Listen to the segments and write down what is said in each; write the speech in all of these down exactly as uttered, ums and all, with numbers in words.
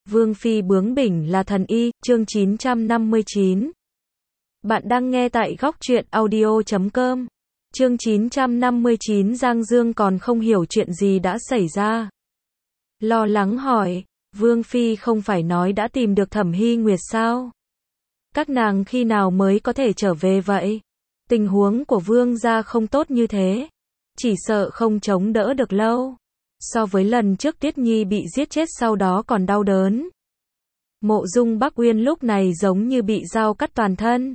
Vương phi bướng bỉnh là thần y, chương chín trăm năm mươi chín. Bạn đang nghe tại góc truyện audio chấm com. Chương chín trăm năm mươi chín. Giang Dương còn không hiểu chuyện gì đã xảy ra. Lo lắng hỏi, Vương phi không phải nói đã tìm được Thẩm Hy Nguyệt sao? Các nàng khi nào mới có thể trở về vậy? Tình huống của Vương gia không tốt như thế, chỉ sợ không chống đỡ được lâu. So với lần trước Tiết Nhi bị giết chết sau đó còn đau đớn. Mộ Dung Bắc Uyên lúc này giống như bị dao cắt toàn thân.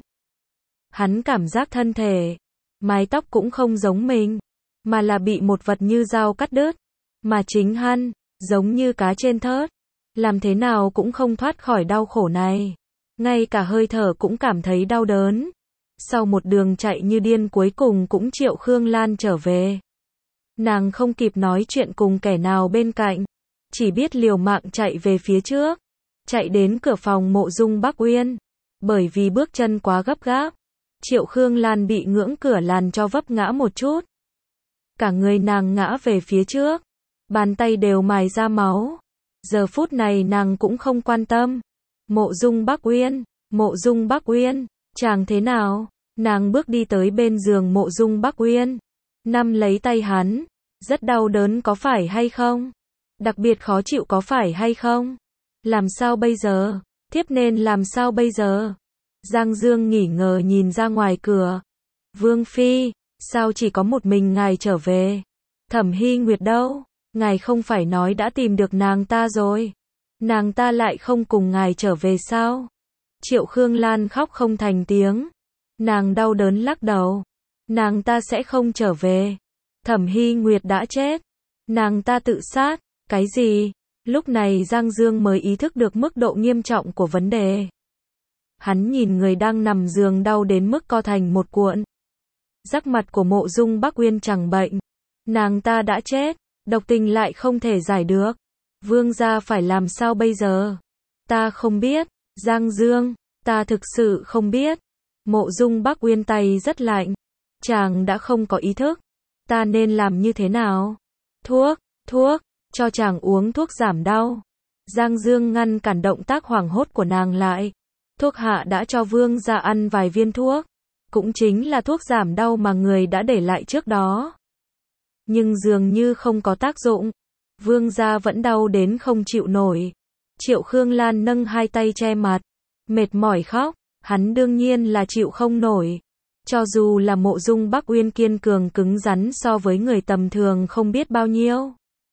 Hắn cảm giác thân thể, mái tóc cũng không giống mình, mà là bị một vật như dao cắt đứt. Mà chính hắn, giống như cá trên thớt, làm thế nào cũng không thoát khỏi đau khổ này. Ngay cả hơi thở cũng cảm thấy đau đớn. Sau một đường chạy như điên cuối cùng cũng Triệu Khương Lan trở về. Nàng không kịp nói chuyện cùng kẻ nào bên cạnh, chỉ biết liều mạng chạy về phía trước, chạy đến cửa phòng Mộ Dung Bắc Uyên. Bởi vì bước chân quá gấp gáp, Triệu Khương Lan bị ngưỡng cửa làm cho vấp ngã một chút. Cả người nàng ngã về phía trước, bàn tay đều mài ra máu. Giờ phút này nàng cũng không quan tâm. Mộ Dung Bắc Uyên, Mộ Dung Bắc Uyên, chàng thế nào? Nàng bước đi tới bên giường Mộ Dung Bắc Uyên, nắm lấy tay hắn. Rất đau đớn có phải hay không? Đặc biệt khó chịu có phải hay không? Làm sao bây giờ? Thiếp nên làm sao bây giờ? Giang Dương nghỉ ngờ nhìn ra ngoài cửa. Vương phi, sao chỉ có một mình ngài trở về? Thẩm Hy Nguyệt đâu? Ngài không phải nói đã tìm được nàng ta rồi? Nàng ta lại không cùng ngài trở về sao? Triệu Khương Lan khóc không thành tiếng. Nàng đau đớn lắc đầu. Nàng ta sẽ không trở về. Thẩm Hy Nguyệt đã chết. Nàng ta tự sát. Cái gì? Lúc này Giang Dương mới ý thức được mức độ nghiêm trọng của vấn đề. Hắn nhìn người đang nằm giường đau đến mức co thành một cuộn. Sắc mặt của Mộ Dung Bắc Uyên chẳng bệnh. Nàng ta đã chết. Độc tình lại không thể giải được. Vương gia phải làm sao bây giờ? Ta không biết. Giang Dương, ta thực sự không biết. Mộ Dung Bắc Uyên tay rất lạnh. Chàng đã không có ý thức. Ta nên làm như thế nào? Thuốc, thuốc, cho chàng uống thuốc giảm đau. Giang Dương ngăn cản động tác hoảng hốt của nàng lại. Thuốc hạ đã cho Vương gia ăn vài viên thuốc. Cũng chính là thuốc giảm đau mà người đã để lại trước đó. Nhưng dường như không có tác dụng. Vương gia vẫn đau đến không chịu nổi. Triệu Khương Lan nâng hai tay che mặt, mệt mỏi khóc. Hắn đương nhiên là chịu không nổi. Cho dù là Mộ Dung Bắc Uyên kiên cường cứng rắn so với người tầm thường không biết bao nhiêu.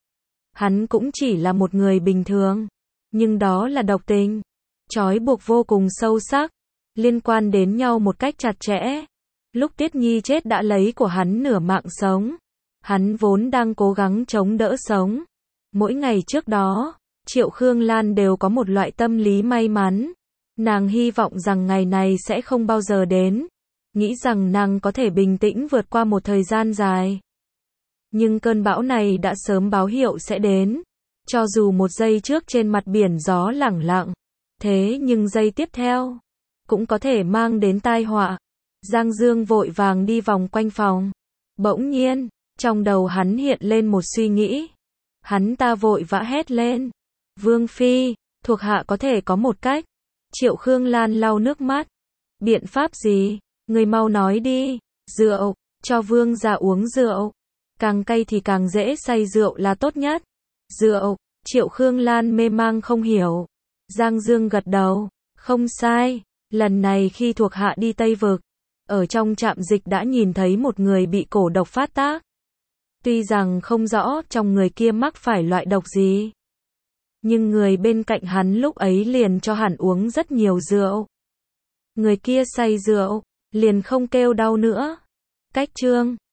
Hắn cũng chỉ là một người bình thường. Nhưng đó là độc tình. Trói buộc vô cùng sâu sắc. Liên quan đến nhau một cách chặt chẽ. Lúc Tiết Nhi chết đã lấy của hắn nửa mạng sống. Hắn vốn đang cố gắng chống đỡ sống. Mỗi ngày trước đó, Triệu Khương Lan đều có một loại tâm lý may mắn. Nàng hy vọng rằng ngày này sẽ không bao giờ đến. Nghĩ rằng nàng có thể bình tĩnh vượt qua một thời gian dài. Nhưng cơn bão này đã sớm báo hiệu sẽ đến. Cho dù một giây trước trên mặt biển gió lẳng lặng. Thế nhưng giây tiếp theo, cũng có thể mang đến tai họa. Giang Dương vội vàng đi vòng quanh phòng. Bỗng nhiên, trong đầu hắn hiện lên một suy nghĩ. Hắn ta vội vã hét lên. Vương phi, thuộc hạ có thể có một cách. Triệu Khương Lan lau nước mắt. Biện pháp gì? Người mau nói đi. Rượu, cho vương gia uống rượu. Càng cay thì càng dễ say rượu là tốt nhất. Rượu, Triệu Khương Lan mê mang không hiểu. Giang Dương gật đầu. Không sai, lần này khi thuộc hạ đi Tây Vực, ở trong trạm dịch đã nhìn thấy một người bị cổ độc phát tác. Tuy rằng không rõ trong người kia mắc phải loại độc gì. Nhưng người bên cạnh hắn lúc ấy liền cho hắn uống rất nhiều rượu. Người kia say rượu, liền không kêu đau nữa. Cách chương